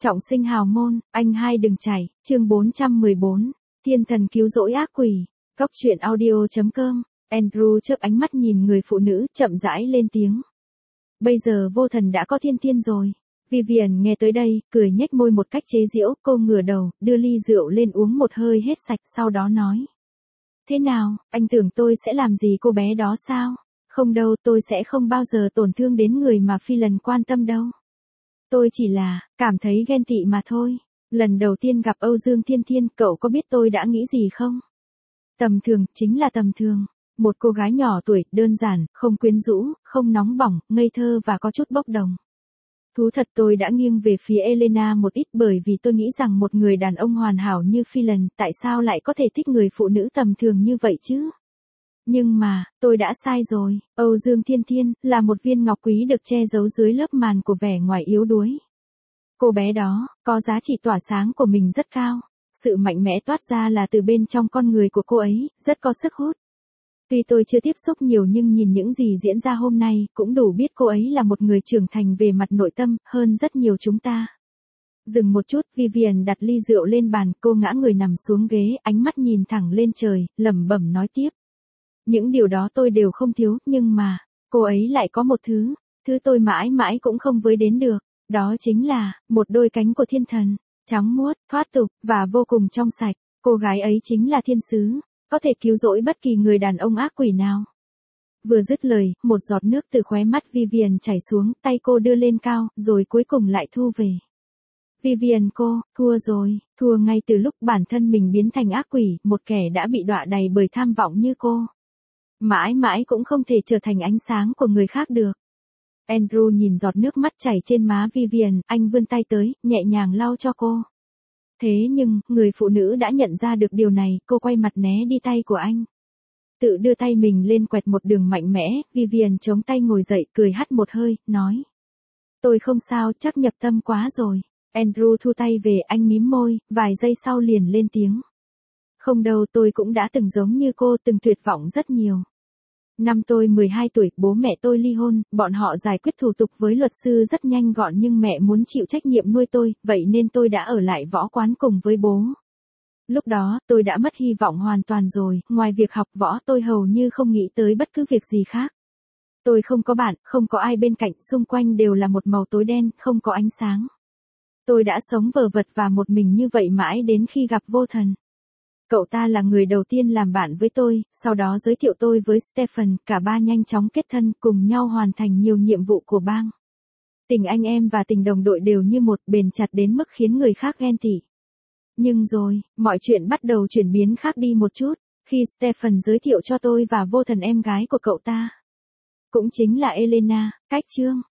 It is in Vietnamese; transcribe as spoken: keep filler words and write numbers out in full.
Trọng sinh hào môn, anh hai đừng chảy, chương bốn trăm mười bốn, thiên thần cứu rỗi ác quỷ, góc truyện audio.com, Andrew chớp ánh mắt nhìn người phụ nữ, chậm rãi lên tiếng. Bây giờ vô thần đã có thiên thiên rồi. Vivian nghe tới đây, cười nhếch môi một cách chế giễu, cô ngửa đầu, đưa ly rượu lên uống một hơi hết sạch, sau đó nói. Thế nào, anh tưởng tôi sẽ làm gì cô bé đó sao? Không đâu, tôi sẽ không bao giờ tổn thương đến người mà Phi lần quan tâm đâu. Tôi chỉ là, cảm thấy ghen tị mà thôi. Lần đầu tiên gặp Âu Dương Thiên Thiên, cậu có biết tôi đã nghĩ gì không? Tầm thường, chính là tầm thường. Một cô gái nhỏ tuổi, đơn giản, không quyến rũ, không nóng bỏng, ngây thơ và có chút bốc đồng. Thú thật tôi đã nghiêng về phía Elena một ít bởi vì tôi nghĩ rằng một người đàn ông hoàn hảo như Phi lần, tại sao lại có thể thích người phụ nữ tầm thường như vậy chứ? Nhưng mà, tôi đã sai rồi, Âu Dương Thiên Thiên, là một viên ngọc quý được che giấu dưới lớp màn của vẻ ngoài yếu đuối. Cô bé đó, có giá trị tỏa sáng của mình rất cao. Sự mạnh mẽ toát ra là từ bên trong con người của cô ấy, rất có sức hút. Tuy tôi chưa tiếp xúc nhiều nhưng nhìn những gì diễn ra hôm nay, cũng đủ biết cô ấy là một người trưởng thành về mặt nội tâm, hơn rất nhiều chúng ta. Dừng một chút, Vivian đặt ly rượu lên bàn, cô ngã người nằm xuống ghế, ánh mắt nhìn thẳng lên trời, lẩm bẩm nói tiếp. Những điều đó tôi đều không thiếu, nhưng mà, cô ấy lại có một thứ, thứ tôi mãi mãi cũng không với đến được, đó chính là, một đôi cánh của thiên thần, trắng muốt, thoát tục, và vô cùng trong sạch, cô gái ấy chính là thiên sứ, có thể cứu rỗi bất kỳ người đàn ông ác quỷ nào. Vừa dứt lời, một giọt nước từ khóe mắt Vivian chảy xuống, tay cô đưa lên cao, rồi cuối cùng lại thu về. Vivian cô, thua rồi, thua ngay từ lúc bản thân mình biến thành ác quỷ, một kẻ đã bị đọa đầy bởi tham vọng như cô. Mãi mãi cũng không thể trở thành ánh sáng của người khác được. Andrew nhìn giọt nước mắt chảy trên má Vivian, anh vươn tay tới, nhẹ nhàng lau cho cô. Thế nhưng, người phụ nữ đã nhận ra được điều này, cô quay mặt né đi tay của anh. Tự đưa tay mình lên quẹt một đường mạnh mẽ, Vivian chống tay ngồi dậy, cười hắt một hơi, nói. Tôi không sao, chắc nhập tâm quá rồi. Andrew thu tay về, anh mím môi, vài giây sau liền lên tiếng. Không đâu, tôi cũng đã từng giống như cô, từng tuyệt vọng rất nhiều. Năm tôi mười hai tuổi, bố mẹ tôi ly hôn, bọn họ giải quyết thủ tục với luật sư rất nhanh gọn nhưng mẹ muốn chịu trách nhiệm nuôi tôi, vậy nên tôi đã ở lại võ quán cùng với bố. Lúc đó, tôi đã mất hy vọng hoàn toàn rồi, ngoài việc học võ tôi hầu như không nghĩ tới bất cứ việc gì khác. Tôi không có bạn, không có ai bên cạnh, xung quanh đều là một màu tối đen, không có ánh sáng. Tôi đã sống vờ vật và một mình như vậy mãi đến khi gặp vô thần. Cậu ta là người đầu tiên làm bạn với tôi, sau đó giới thiệu tôi với Stephen, cả ba nhanh chóng kết thân, cùng nhau hoàn thành nhiều nhiệm vụ của bang. Tình anh em và tình đồng đội đều như một, bền chặt đến mức khiến người khác ghen tị. Nhưng rồi, mọi chuyện bắt đầu chuyển biến khác đi một chút, khi Stephen giới thiệu cho tôi và vô thần em gái của cậu ta. Cũng chính là Elena, cách chương.